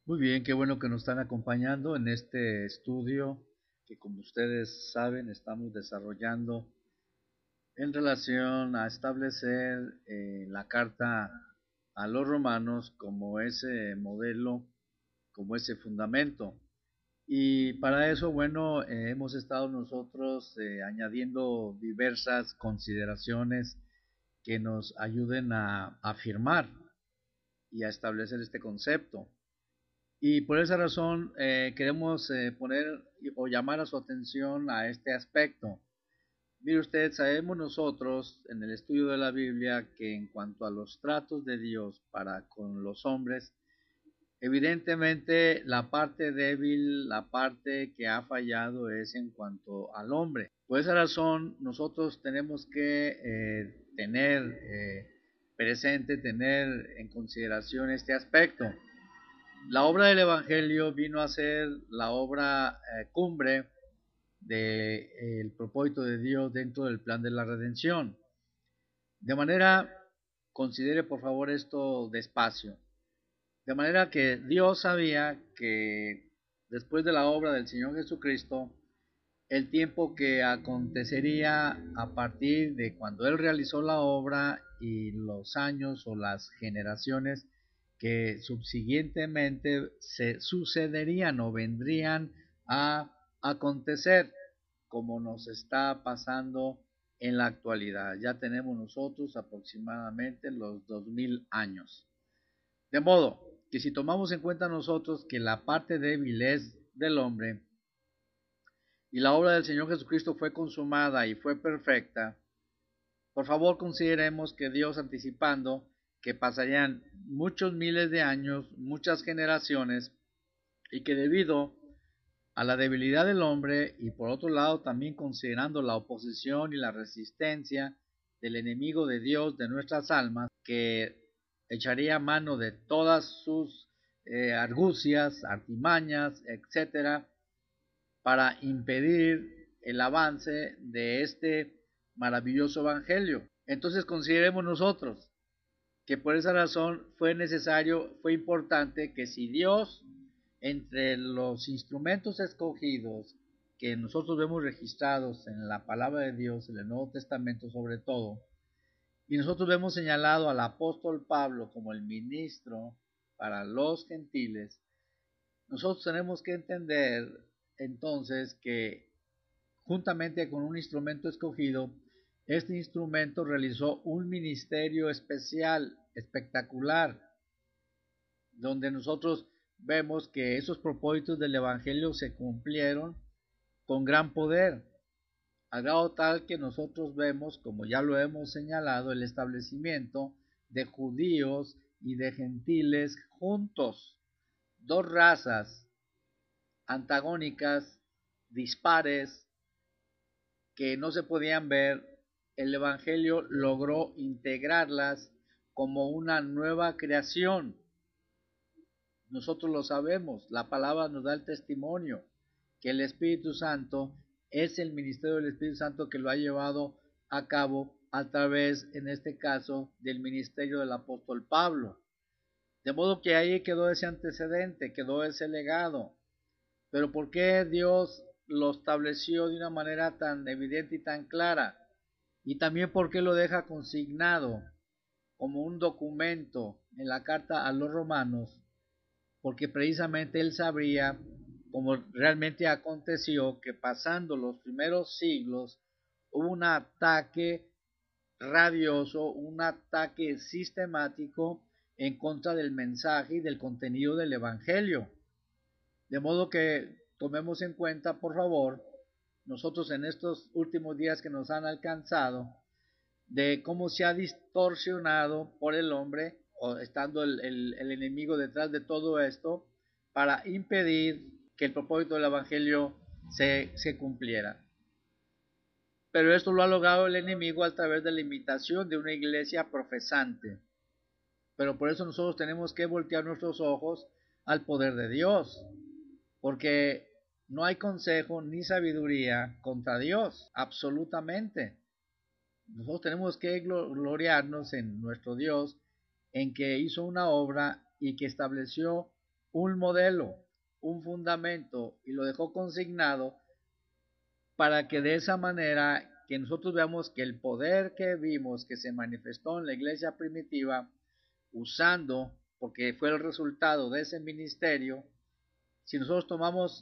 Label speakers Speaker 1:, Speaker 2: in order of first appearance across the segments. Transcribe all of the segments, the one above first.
Speaker 1: Muy bien, qué bueno que nos están acompañando en este estudio que, como ustedes saben, estamos desarrollando en relación a establecer la carta a los romanos como ese modelo, como ese fundamento. Y para eso, bueno, hemos estado nosotros añadiendo diversas consideraciones que nos ayuden a afirmar y a establecer este concepto. Y por esa razón queremos poner o llamar a su atención a este aspecto. Mire usted, sabemos nosotros en el estudio de la Biblia que en cuanto a los tratos de Dios para con los hombres, evidentemente la parte débil, la parte que ha fallado es en cuanto al hombre. Por esa razón nosotros tenemos que tener presente, tener en consideración este aspecto. La obra del Evangelio vino a ser la obra cumbre del propósito de Dios dentro del plan de la redención. De manera, considere por favor esto despacio. De manera que Dios sabía que después de la obra del Señor Jesucristo, el tiempo que acontecería a partir de cuando Él realizó la obra y los años o las generaciones que subsiguientemente se sucederían o vendrían a acontecer, como nos está pasando en la actualidad. Ya tenemos nosotros aproximadamente los 2000 años. De modo que si tomamos en cuenta nosotros que la parte débil es del hombre, y la obra del Señor Jesucristo fue consumada y fue perfecta, por favor consideremos que Dios, anticipando que pasarían muchos miles de años, muchas generaciones, y que debido a la debilidad del hombre y por otro lado también considerando la oposición y la resistencia del enemigo de Dios de nuestras almas, que echaría mano de todas sus argucias, artimañas, etcétera, para impedir el avance de este maravilloso evangelio. Entonces consideremos nosotros que por esa razón fue necesario, fue importante que si Dios, entre los instrumentos escogidos que nosotros vemos registrados en la palabra de Dios, en el Nuevo Testamento sobre todo, y nosotros vemos señalado al apóstol Pablo como el ministro para los gentiles, nosotros tenemos que entender entonces que juntamente con un instrumento escogido, este instrumento realizó un ministerio especial, espectacular, donde nosotros vemos que esos propósitos del Evangelio se cumplieron con gran poder, al grado tal que nosotros vemos, como ya lo hemos señalado, el establecimiento de judíos y de gentiles juntos, dos razas antagónicas, dispares, que no se podían ver. El Evangelio logró integrarlas como una nueva creación. Nosotros lo sabemos, la palabra nos da el testimonio que el Espíritu Santo es el ministerio del Espíritu Santo que lo ha llevado a cabo a través, en este caso, del ministerio del apóstol Pablo. De modo que ahí quedó ese antecedente, quedó ese legado. Pero ¿por qué Dios lo estableció de una manera tan evidente y tan clara? Y también por qué lo deja consignado como un documento en la carta a los romanos, porque precisamente él sabría, como realmente aconteció, que pasando los primeros siglos hubo un ataque rabioso, un ataque sistemático en contra del mensaje y del contenido del Evangelio. De modo que tomemos en cuenta, por favor, nosotros en estos últimos días que nos han alcanzado, de cómo se ha distorsionado por el hombre, o estando el enemigo detrás de todo esto, para impedir que el propósito del Evangelio se cumpliera. Pero esto lo ha logrado el enemigo a través de la imitación de una iglesia profesante. Pero por eso nosotros tenemos que voltear nuestros ojos al poder de Dios, porque no hay consejo ni sabiduría contra Dios, absolutamente. Nosotros tenemos que gloriarnos en nuestro Dios, en que hizo una obra y que estableció un modelo, un fundamento, y lo dejó consignado para que de esa manera que nosotros veamos que el poder que vimos que se manifestó en la iglesia primitiva, usando, porque fue el resultado de ese ministerio, si nosotros tomamos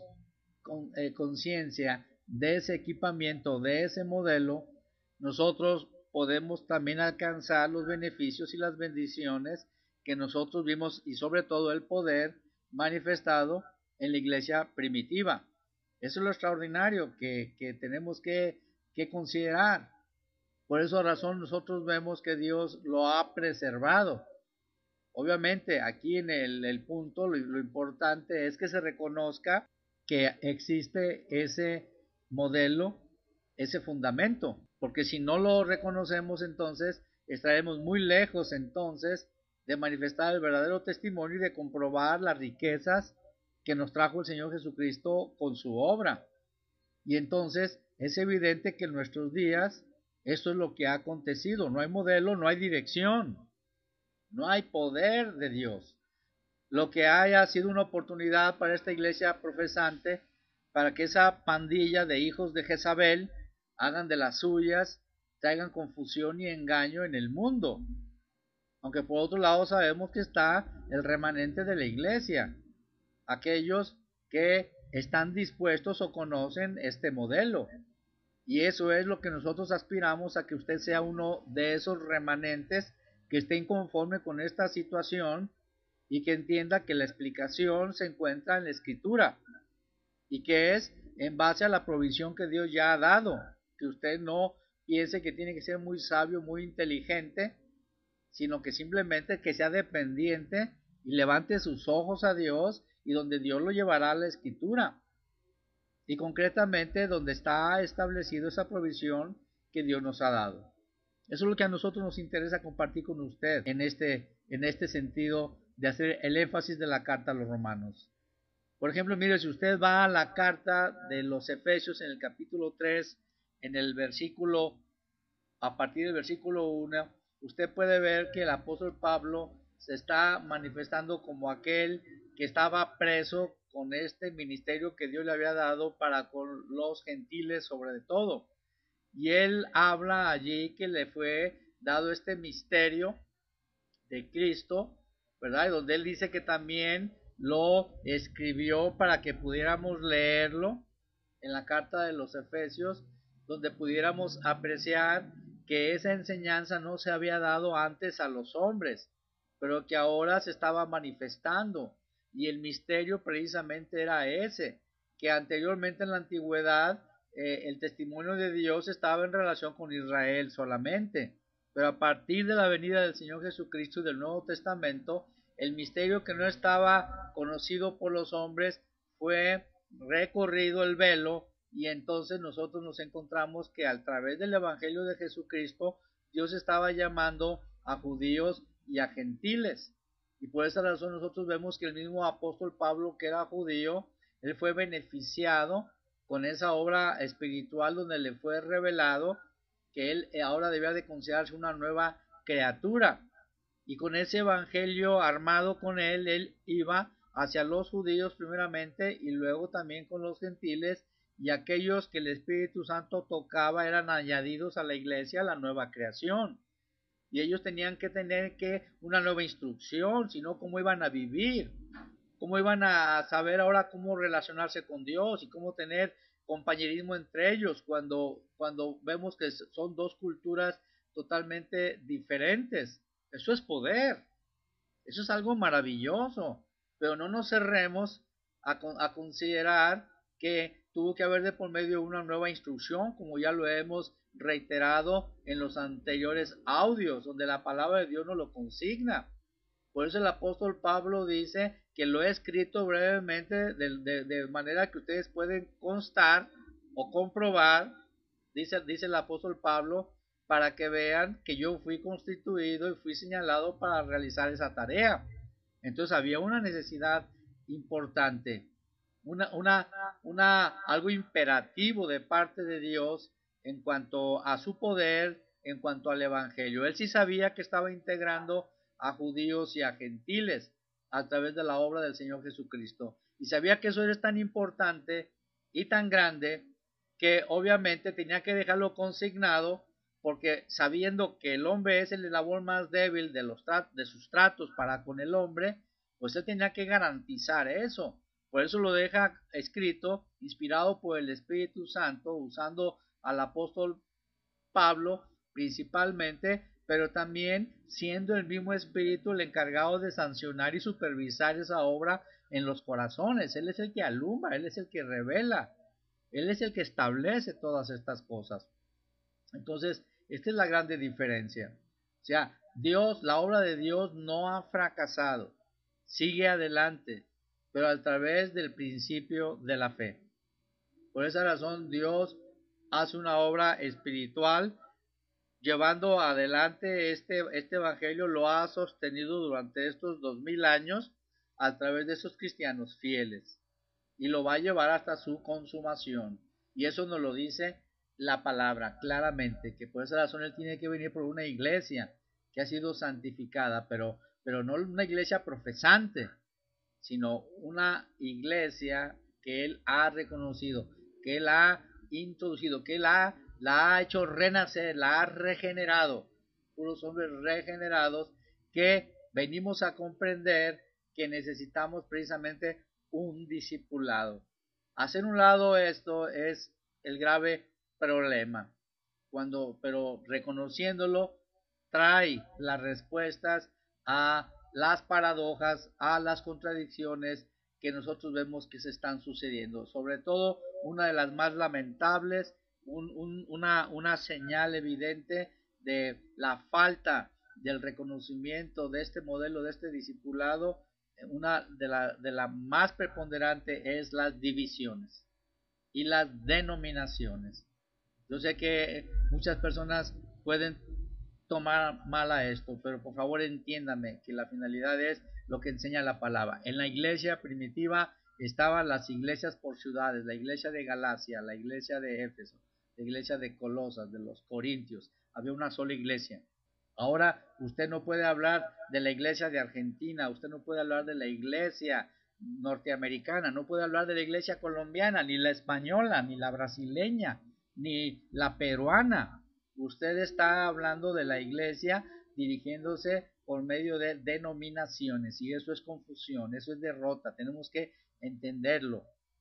Speaker 1: conciencia de ese equipamiento, de ese modelo, nosotros podemos también alcanzar los beneficios y las bendiciones que nosotros vimos y sobre todo el poder manifestado en la iglesia primitiva. Eso es lo extraordinario que tenemos que considerar. Por esa razón nosotros vemos que Dios lo ha preservado. Obviamente aquí en el punto lo importante es que se reconozca que existe ese modelo, ese fundamento, porque si no lo reconocemos entonces estaremos muy lejos entonces de manifestar el verdadero testimonio y de comprobar las riquezas que nos trajo el Señor Jesucristo con su obra. Y entonces es evidente que en nuestros días esto es lo que ha acontecido. No hay modelo, no hay dirección, no hay poder de Dios. Lo que hay ha sido una oportunidad para esta iglesia profesante, para que esa pandilla de hijos de Jezabel hagan de las suyas, traigan confusión y engaño en el mundo. Aunque por otro lado sabemos que está el remanente de la iglesia, aquellos que están dispuestos o conocen este modelo. Y eso es lo que nosotros aspiramos, a que usted sea uno de esos remanentes que estén conforme con esta situación y que entienda que la explicación se encuentra en la escritura y que es en base a la provisión que Dios ya ha dado, que usted no piense que tiene que ser muy sabio, muy inteligente, sino que simplemente que sea dependiente y levante sus ojos a Dios y donde Dios lo llevará a la escritura y concretamente donde está establecido esa provisión que Dios nos ha dado. Eso es lo que a nosotros nos interesa compartir con usted en este sentido de hacer el énfasis de la carta a los romanos. Por ejemplo, mire, si usted va a la carta de los Efesios en el capítulo 3, en el versículo, a partir del versículo 1, usted puede ver que el apóstol Pablo se está manifestando como aquel que estaba preso con este ministerio que Dios le había dado para con los gentiles sobre todo. Y él habla allí que le fue dado este misterio de Cristo, ¿verdad? Y donde él dice que también lo escribió para que pudiéramos leerlo en la carta de los Efesios, donde pudiéramos apreciar que esa enseñanza no se había dado antes a los hombres, pero que ahora se estaba manifestando. Y el misterio precisamente era ese, que anteriormente en la antigüedad el testimonio de Dios estaba en relación con Israel solamente, pero a partir de la venida del Señor Jesucristo y del Nuevo Testamento, el misterio que no estaba conocido por los hombres fue recorrido el velo y entonces nosotros nos encontramos que a través del Evangelio de Jesucristo Dios estaba llamando a judíos y a gentiles. Y por esa razón nosotros vemos que el mismo apóstol Pablo, que era judío, él fue beneficiado con esa obra espiritual donde le fue revelado que él ahora debía de considerarse una nueva criatura. Y con ese evangelio armado con él iba hacia los judíos primeramente y luego también con los gentiles, y aquellos que el Espíritu Santo tocaba eran añadidos a la iglesia, a la nueva creación. Y ellos tenían que tener una nueva instrucción, sino cómo iban a vivir, cómo iban a saber ahora cómo relacionarse con Dios y cómo tener compañerismo entre ellos cuando vemos que son dos culturas totalmente diferentes. Eso es poder, eso es algo maravilloso, pero no nos cerremos a considerar que tuvo que haber de por medio una nueva instrucción, como ya lo hemos reiterado en los anteriores audios, donde la palabra de Dios nos lo consigna. Por eso el apóstol Pablo dice que lo he escrito brevemente de manera que ustedes pueden constar o comprobar, dice el apóstol Pablo, para que vean que yo fui constituido y fui señalado para realizar esa tarea. Entonces había una necesidad importante, algo imperativo de parte de Dios en cuanto a su poder, en cuanto al evangelio. Él sí sabía que estaba integrando a judíos y a gentiles, a través de la obra del Señor Jesucristo. Y sabía que eso era tan importante y tan grande que obviamente tenía que dejarlo consignado, porque sabiendo que el hombre es el eslabón más débil de sus tratos para con el hombre, pues él tenía que garantizar eso. Por eso lo deja escrito, inspirado por el Espíritu Santo, usando al apóstol Pablo principalmente, pero también siendo el mismo Espíritu el encargado de sancionar y supervisar esa obra en los corazones. Él es el que alumbra, Él es el que revela, Él es el que establece todas estas cosas. Entonces, esta es la grande diferencia. O sea, Dios, la obra de Dios no ha fracasado, sigue adelante, pero a través del principio de la fe. Por esa razón, Dios hace una obra espiritual llevando adelante este evangelio, lo ha sostenido durante estos 2000 años a través de esos cristianos fieles y lo va a llevar hasta su consumación. Y eso nos lo dice la palabra claramente, que por esa razón él tiene que venir por una iglesia que ha sido santificada, pero no una iglesia profesante, sino una iglesia que él ha reconocido, que él ha introducido, que él la ha hecho renacer, la ha regenerado, puros hombres regenerados que venimos a comprender que necesitamos precisamente un discipulado. Hacer un lado esto es el grave problema, pero reconociéndolo trae las respuestas a las paradojas, a las contradicciones que nosotros vemos que se están sucediendo. Sobre todo, una de las más lamentables, una señal evidente de la falta del reconocimiento de este modelo, de este discipulado, una de la más preponderante es las divisiones y las denominaciones. Yo sé que muchas personas pueden tomar mal a esto, pero por favor entiéndame que la finalidad es lo que enseña la palabra. En la iglesia primitiva estaban las iglesias por ciudades, la iglesia de Galacia, la iglesia de Éfeso, la iglesia de Colosas, de los Corintios. Había una sola iglesia. Ahora usted no puede hablar de la iglesia de Argentina, usted no puede hablar de la iglesia norteamericana, no puede hablar de la iglesia colombiana, ni la española, ni la brasileña, ni la peruana. Usted está hablando de la iglesia dirigiéndose por medio de denominaciones y eso es confusión, eso es derrota. Tenemos que entenderlo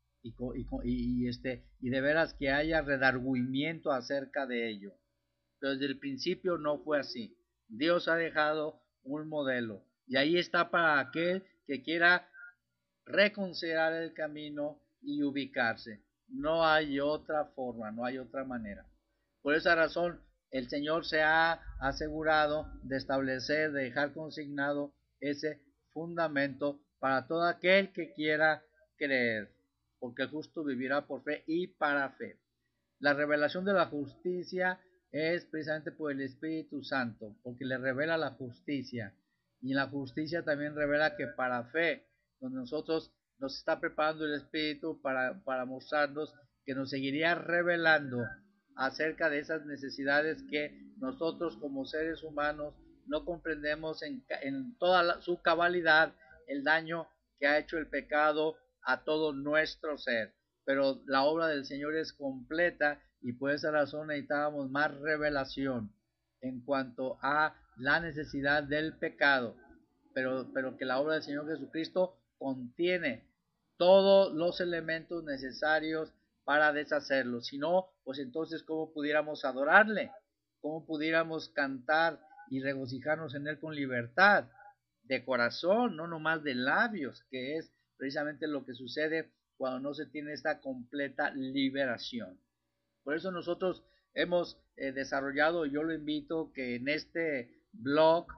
Speaker 1: y de veras que haya redargüimiento acerca de ello. Pero desde el principio no fue así. Dios ha dejado un modelo y ahí está para aquel que quiera reconsiderar el camino y ubicarse. No hay otra forma, no hay otra manera. Por esa razón, el Señor se ha asegurado de establecer, de dejar consignado ese fundamento para todo aquel que quiera creer, porque el justo vivirá por fe y para fe. La revelación de la justicia es precisamente por el Espíritu Santo, porque le revela la justicia. Y la justicia también revela que para fe, donde nosotros nos está preparando el Espíritu para mostrarnos que nos seguiría revelando acerca de esas necesidades que nosotros como seres humanos no comprendemos en toda su cabalidad el daño que ha hecho el pecado a todo nuestro ser. Pero la obra del Señor es completa y por esa razón necesitábamos más revelación en cuanto a la necesidad del pecado, pero que la obra del Señor Jesucristo contiene todos los elementos necesarios para deshacerlo. Si no, pues entonces ¿cómo pudiéramos adorarle? ¿Cómo pudiéramos cantar y regocijarnos en él con libertad de corazón, no nomás de labios, que es precisamente lo que sucede cuando no se tiene esta completa liberación? Por eso nosotros hemos desarrollado, yo lo invito que en este blog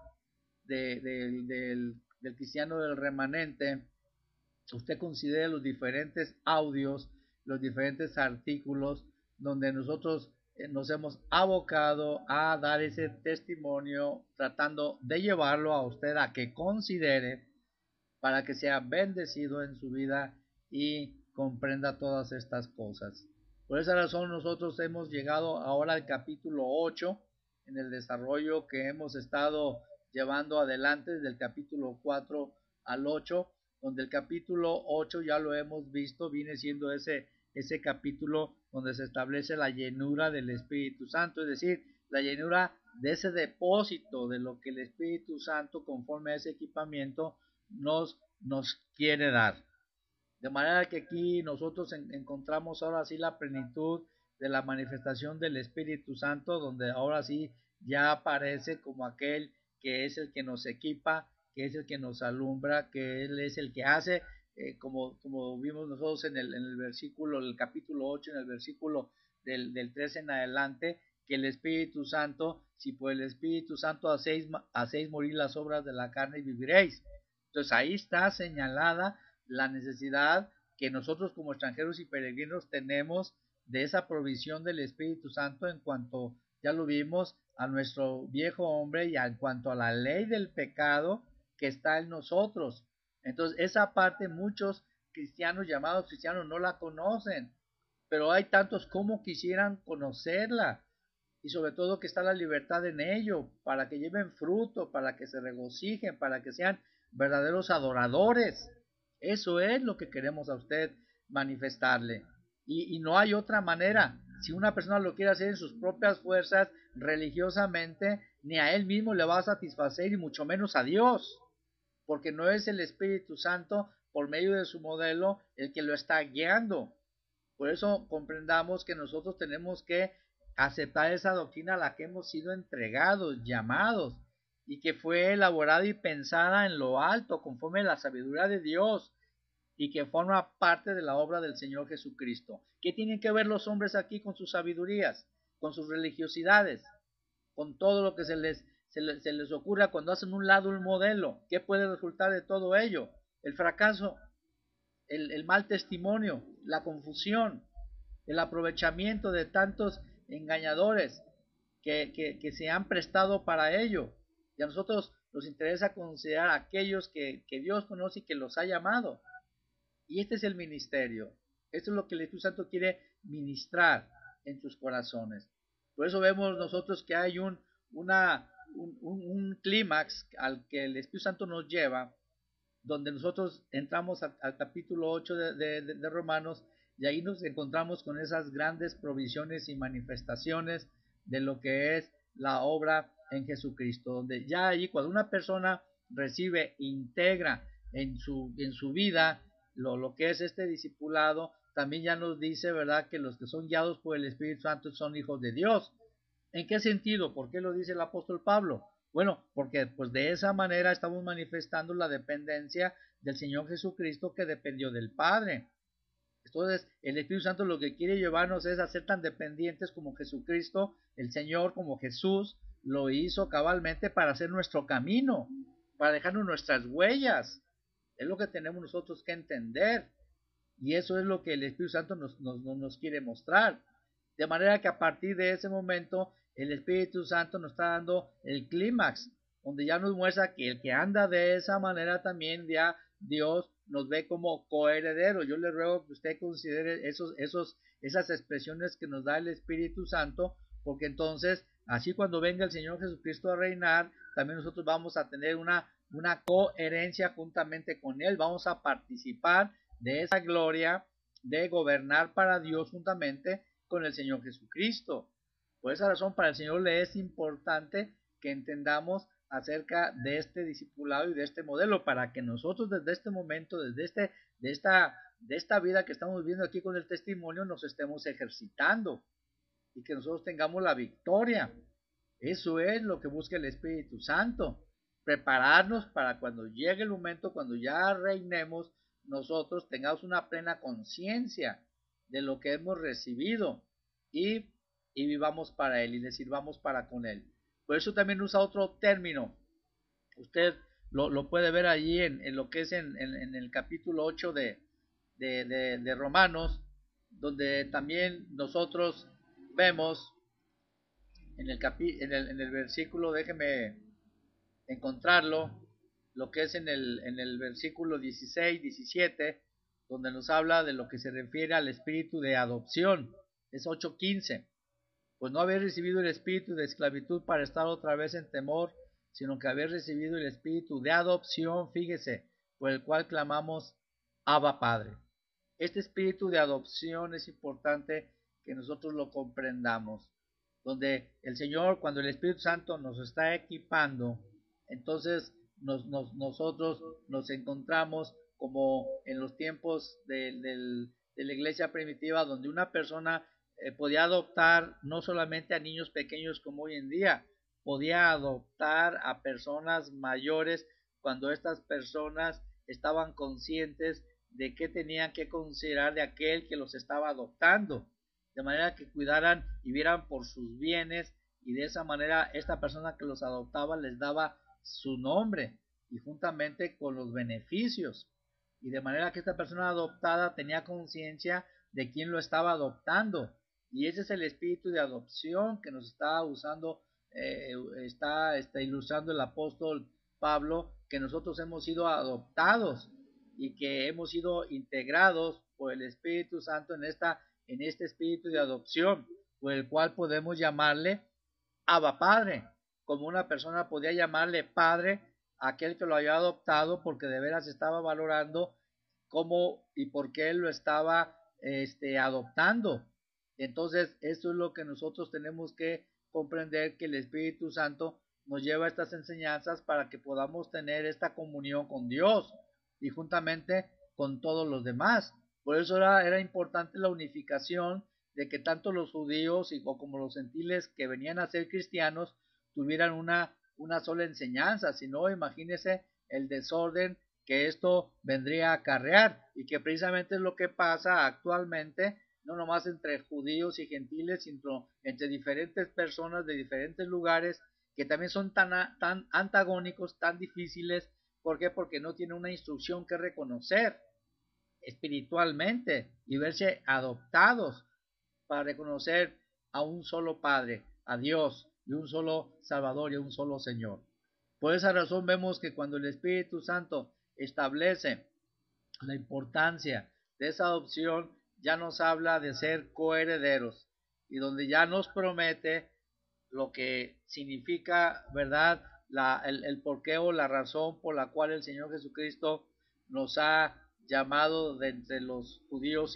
Speaker 1: del cristiano del remanente, usted considere los diferentes audios, los diferentes artículos donde nosotros nos hemos abocado a dar ese testimonio, tratando de llevarlo a usted a que considere para que sea bendecido en su vida y comprenda todas estas cosas. Por esa razón nosotros hemos llegado ahora al capítulo 8 en el desarrollo que hemos estado llevando adelante desde el capítulo 4 al 8, donde el capítulo 8 ya lo hemos visto, viene siendo ese capítulo donde se establece la llenura del Espíritu Santo, es decir, la llenura de ese depósito de lo que el Espíritu Santo, conforme a ese equipamiento, nos quiere dar. De manera que aquí nosotros encontramos ahora sí la plenitud de la manifestación del Espíritu Santo, donde ahora sí ya aparece como aquel que es el que nos equipa, que es el que nos alumbra, que Él es el que hace, como vimos nosotros en el versículo, el capítulo 8, en el versículo del 13 en adelante, que el Espíritu Santo, si por el Espíritu Santo hacéis morir las obras de la carne y viviréis. Entonces ahí está señalada la necesidad que nosotros como extranjeros y peregrinos tenemos de esa provisión del Espíritu Santo en cuanto, ya lo vimos, a nuestro viejo hombre y en cuanto a la ley del pecado que está en nosotros. Entonces esa parte muchos cristianos, llamados cristianos, no la conocen, pero hay tantos como quisieran conocerla, y sobre todo que está la libertad en ello, para que lleven fruto, para que se regocijen, para que sean verdaderos adoradores. Eso es lo que queremos a usted manifestarle. Y no hay otra manera. Si una persona lo quiere hacer en sus propias fuerzas, religiosamente, ni a él mismo le va a satisfacer y mucho menos a Dios, porque no es el Espíritu Santo por medio de su modelo el que lo está guiando. Por eso comprendamos que nosotros tenemos que aceptar esa doctrina a la que hemos sido entregados, llamados, y que fue elaborada y pensada en lo alto, conforme a la sabiduría de Dios, y que forma parte de la obra del Señor Jesucristo. ¿Qué tienen que ver los hombres aquí con sus sabidurías, con sus religiosidades, con todo lo que se les ocurra cuando hacen un lado un modelo? ¿Qué puede resultar de todo ello? El fracaso, el mal testimonio, la confusión, el aprovechamiento de tantos engañadores que se han prestado para ello. Y a nosotros nos interesa considerar a aquellos que Dios conoce y que los ha llamado. Y este es el ministerio. Esto es lo que el Espíritu Santo quiere ministrar en sus corazones. Por eso vemos nosotros que hay un clímax al que el Espíritu Santo nos lleva, donde nosotros entramos al capítulo 8 de Romanos, y ahí nos encontramos con esas grandes provisiones y manifestaciones de lo que es la obra en Jesucristo, donde ya allí cuando una persona recibe, integra en su vida lo que es este discipulado, también ya nos dice, ¿verdad?, que los que son guiados por el Espíritu Santo son hijos de Dios. ¿En qué sentido? ¿Por qué lo dice el apóstol Pablo? Bueno, porque pues de esa manera estamos manifestando la dependencia del Señor Jesucristo, que dependió del Padre. Entonces, el Espíritu Santo lo que quiere llevarnos es a ser tan dependientes como Jesucristo, el Señor, como Jesús lo hizo cabalmente para hacer nuestro camino, para dejarnos nuestras huellas. Es lo que tenemos nosotros que entender. Y eso es lo que el Espíritu Santo nos quiere mostrar. De manera que a partir de ese momento el Espíritu Santo nos está dando el clímax, donde ya nos muestra que el que anda de esa manera también ya Dios nos ve como coheredero. Yo le ruego que usted considere esas expresiones que nos da el Espíritu Santo, porque entonces, así cuando venga el Señor Jesucristo a reinar, también nosotros vamos a tener una coherencia juntamente con Él, vamos a participar de esa gloria de gobernar para Dios juntamente con el Señor Jesucristo. Por esa razón, para el Señor le es importante que entendamos acerca de este discipulado y de este modelo, para que nosotros desde este momento, desde de esta vida que estamos viviendo aquí con el testimonio, nos estemos ejercitando y que nosotros tengamos la victoria. Eso es lo que busca el Espíritu Santo, prepararnos para cuando llegue el momento, cuando ya reinemos, nosotros tengamos una plena conciencia de lo que hemos recibido y vivamos para Él y le sirvamos para con Él. Por eso también usa otro término. Usted lo puede ver allí en lo que es en el capítulo 8 de Romanos, donde también nosotros vemos en el versículo, déjeme encontrarlo, lo que es en el versículo 16, 17, donde nos habla de lo que se refiere al espíritu de adopción. Es 8:15. Pues no habéis recibido el espíritu de esclavitud para estar otra vez en temor, sino que habéis recibido el espíritu de adopción, fíjese, por el cual clamamos Abba Padre. Este espíritu de adopción es importante que nosotros lo comprendamos, donde el Señor, cuando el Espíritu Santo nos está equipando, entonces nosotros nos encontramos como en los tiempos de la iglesia primitiva, donde una persona podía adoptar no solamente a niños pequeños como hoy en día, podía adoptar a personas mayores cuando estas personas estaban conscientes de qué tenían que considerar de aquel que los estaba adoptando, de manera que cuidaran y vieran por sus bienes, y de esa manera esta persona que los adoptaba les daba su nombre y juntamente con los beneficios, y de manera que esta persona adoptada tenía conciencia de quién lo estaba adoptando, y ese es el espíritu de adopción que nos está usando, está ilustrando el apóstol Pablo, que nosotros hemos sido adoptados y que hemos sido integrados por el Espíritu Santo en este espíritu de adopción, por el cual podemos llamarle Abba Padre, como una persona podía llamarle padre a aquel que lo había adoptado, porque de veras estaba valorando cómo y por qué él lo estaba adoptando. Entonces, esto es lo que nosotros tenemos que comprender, que el Espíritu Santo nos lleva a estas enseñanzas para que podamos tener esta comunión con Dios y juntamente con todos los demás. Por eso era importante la unificación de que tanto los judíos como los gentiles que venían a ser cristianos tuvieran una sola enseñanza. Si no, imagínese el desorden que esto vendría a acarrear, y que precisamente es lo que pasa actualmente, no nomás entre judíos y gentiles, sino entre diferentes personas de diferentes lugares, que también son tan antagónicos, tan difíciles. ¿Por qué? Porque no tienen una instrucción que reconocer espiritualmente y verse adoptados para reconocer a un solo Padre, a Dios, y un solo Salvador y un solo Señor. Por esa razón vemos que cuando el Espíritu Santo establece la importancia de esa adopción, ya nos habla de ser coherederos, y donde ya nos promete lo que significa, ¿verdad? El porqué o la razón por la cual el Señor Jesucristo nos ha llamado de entre los judíos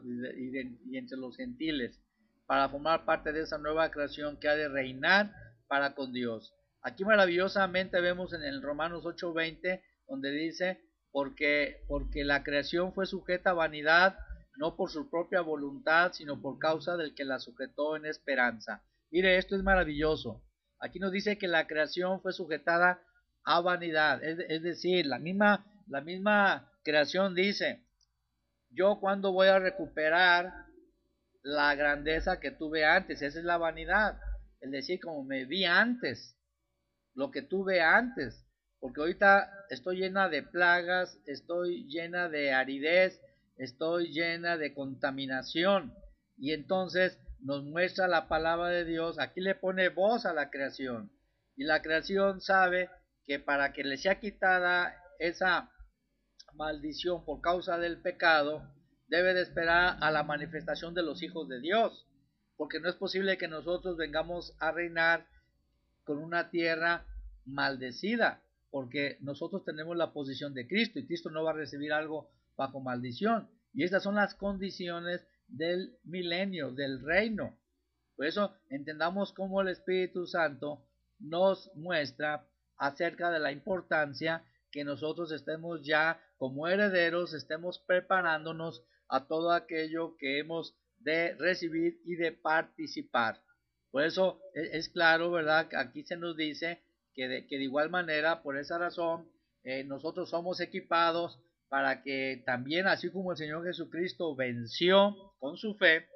Speaker 1: y entre los gentiles, para formar parte de esa nueva creación que ha de reinar para con Dios. Aquí maravillosamente vemos en el Romanos 8:20, donde dice, porque la creación fue sujeta a vanidad, no por su propia voluntad, sino por causa del que la sujetó en esperanza. Mire, esto es maravilloso. Aquí nos dice que la creación fue sujetada a vanidad, es decir, la misma creación dice, yo cuando voy a recuperar la grandeza que tuve antes. Esa es la vanidad, el decir como me vi antes, lo que tuve antes, porque ahorita estoy llena de plagas, estoy llena de aridez, estoy llena de contaminación, y entonces nos muestra la palabra de Dios. Aquí le pone voz a la creación, y la creación sabe que para que le sea quitada esa maldición por causa del pecado, debe de esperar a la manifestación de los hijos de Dios, porque no es posible que nosotros vengamos a reinar con una tierra maldecida, porque nosotros tenemos la posición de Cristo, y Cristo no va a recibir algo bajo maldición, y estas son las condiciones del milenio, del reino. Por eso entendamos cómo el Espíritu Santo nos muestra acerca de la importancia que nosotros estemos ya como herederos, estemos preparándonos a todo aquello que hemos de recibir y de participar. Por eso es claro, ¿verdad? Aquí se nos dice que de igual manera, por esa razón, nosotros somos equipados para que también, así como el Señor Jesucristo venció con su fe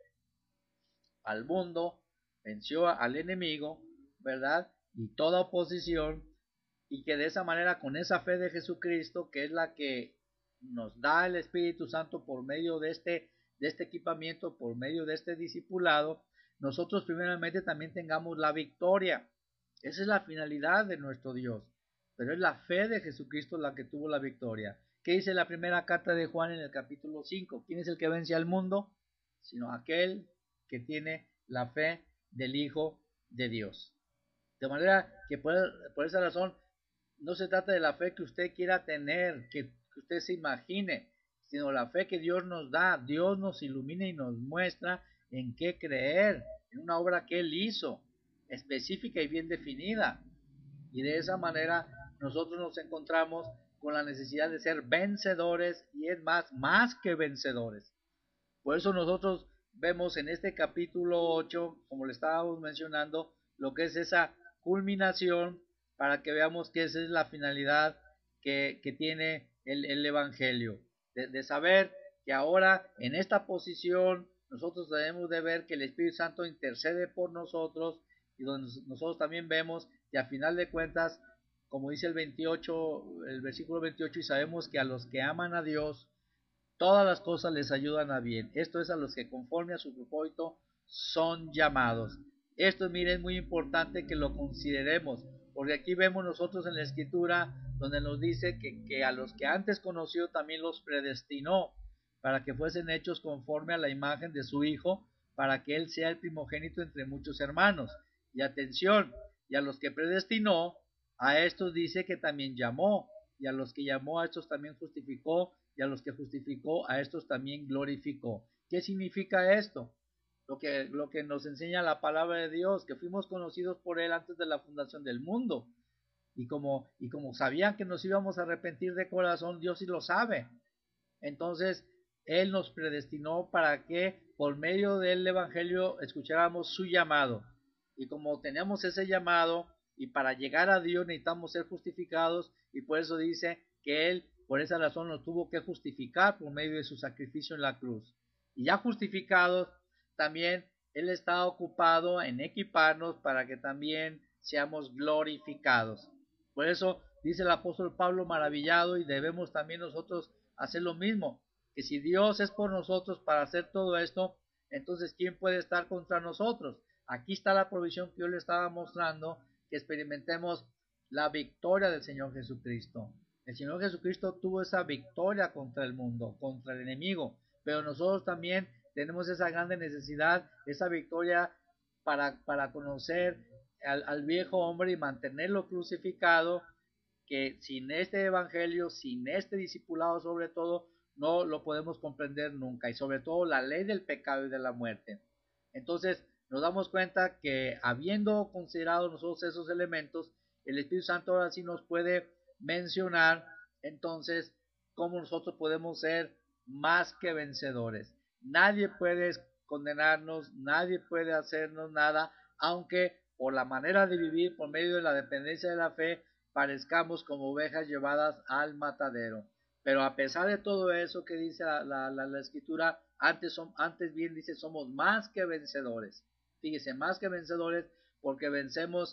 Speaker 1: al mundo, venció al enemigo, ¿verdad? Y toda oposición, y que de esa manera, con esa fe de Jesucristo, que es la que nos da el Espíritu Santo por medio de este equipamiento, por medio de este discipulado, nosotros primeramente también tengamos la victoria. Esa es la finalidad de nuestro Dios, pero es la fe de Jesucristo la que tuvo la victoria. ¿Qué dice la primera carta de Juan en el capítulo 5? ¿Quién es el que vence al mundo? Sino aquel que tiene la fe del Hijo de Dios. De manera que por esa razón no se trata de la fe que usted quiera tener, que que usted se imagine, sino la fe que Dios nos da. Dios nos ilumina y nos muestra en qué creer, en una obra que Él hizo, específica y bien definida. Y de esa manera nosotros nos encontramos con la necesidad de ser vencedores, y es más que vencedores. Por eso nosotros vemos en este capítulo 8, como le estábamos mencionando, lo que es esa culminación, para que veamos que esa es la finalidad que tiene el Evangelio, de saber que ahora en esta posición nosotros debemos de ver que el Espíritu Santo intercede por nosotros, y donde nosotros también vemos que a final de cuentas, como dice el versículo 28, y sabemos que a los que aman a Dios, todas las cosas les ayudan a bien. Esto es, a los que conforme a su propósito son llamados. Esto, mire, es muy importante que lo consideremos, porque aquí vemos nosotros en la Escritura donde nos dice que a los que antes conoció también los predestinó para que fuesen hechos conforme a la imagen de su Hijo, para que Él sea el primogénito entre muchos hermanos. Y atención, y a los que predestinó, a estos dice que también llamó, y a los que llamó, a estos también justificó, y a los que justificó, a estos también glorificó. ¿Qué significa esto? Lo que nos enseña la palabra de Dios, que fuimos conocidos por Él antes de la fundación del mundo. Y como sabían que nos íbamos a arrepentir de corazón, Dios sí lo sabe. Entonces, Él nos predestinó para que por medio del Evangelio escucháramos su llamado. Y como tenemos ese llamado, y para llegar a Dios necesitamos ser justificados, y por eso dice que Él, por esa razón, nos tuvo que justificar por medio de su sacrificio en la cruz. Y ya justificados, también Él está ocupado en equiparnos para que también seamos glorificados. Por eso dice el apóstol Pablo, maravillado, y debemos también nosotros hacer lo mismo, que si Dios es por nosotros para hacer todo esto, entonces ¿quién puede estar contra nosotros? Aquí está la provisión que yo le estaba mostrando, que experimentemos la victoria del Señor Jesucristo. El Señor Jesucristo tuvo esa victoria contra el mundo, contra el enemigo, pero nosotros también tenemos esa grande necesidad, esa victoria para conocer al viejo hombre y mantenerlo crucificado, que sin este evangelio, sin este discipulado sobre todo, no lo podemos comprender nunca, y sobre todo la ley del pecado y de la muerte. Entonces nos damos cuenta que, habiendo considerado nosotros esos elementos, el Espíritu Santo ahora sí nos puede mencionar entonces cómo nosotros podemos ser más que vencedores. Nadie puede condenarnos, nadie puede hacernos nada, aunque por la manera de vivir, por medio de la dependencia de la fe, parezcamos como ovejas llevadas al matadero. Pero a pesar de todo eso que dice la Escritura, antes bien dice, somos más que vencedores. Fíjese, más que vencedores, porque vencemos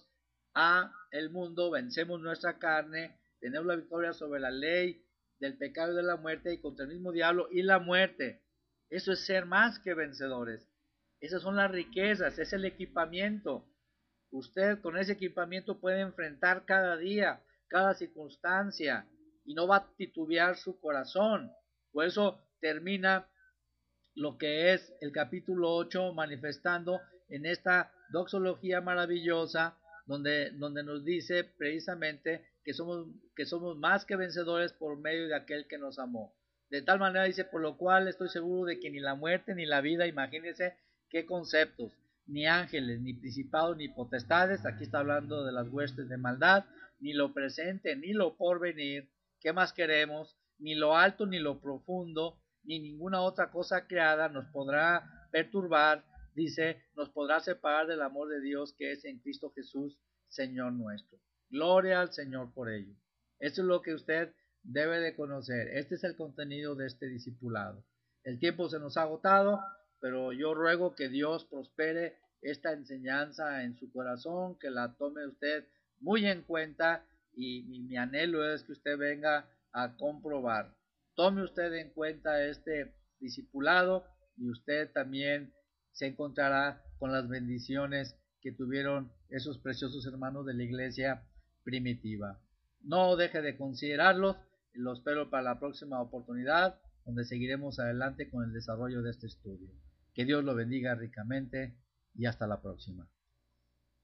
Speaker 1: a el mundo, vencemos nuestra carne, tenemos la victoria sobre la ley del pecado y de la muerte, y contra el mismo diablo y la muerte. Eso es ser más que vencedores. Esas son las riquezas, es el equipamiento. Usted con ese equipamiento puede enfrentar cada día, cada circunstancia, y no va a titubear su corazón. Por eso termina lo que es el capítulo 8 manifestando en esta doxología maravillosa, donde nos dice precisamente que somos más que vencedores por medio de aquel que nos amó. De tal manera dice, por lo cual estoy seguro de que ni la muerte ni la vida, imagínense qué conceptos, ni ángeles, ni principados, ni potestades, aquí está hablando de las huestes de maldad, ni lo presente, ni lo porvenir, ¿qué más queremos? Ni lo alto, ni lo profundo, ni ninguna otra cosa creada nos podrá perturbar, dice, nos podrá separar del amor de Dios que es en Cristo Jesús, Señor nuestro. Gloria al Señor por ello. Esto es lo que usted debe de conocer. Este es el contenido de este discipulado. El tiempo se nos ha agotado, pero yo ruego que Dios prospere esta enseñanza en su corazón, que la tome usted muy en cuenta, y mi anhelo es que usted venga a comprobar. Tome usted en cuenta este discipulado, y usted también se encontrará con las bendiciones que tuvieron esos preciosos hermanos de la iglesia primitiva. No deje de considerarlos, lo espero para la próxima oportunidad, donde seguiremos adelante con el desarrollo de este estudio. Que Dios lo bendiga ricamente, y hasta la próxima.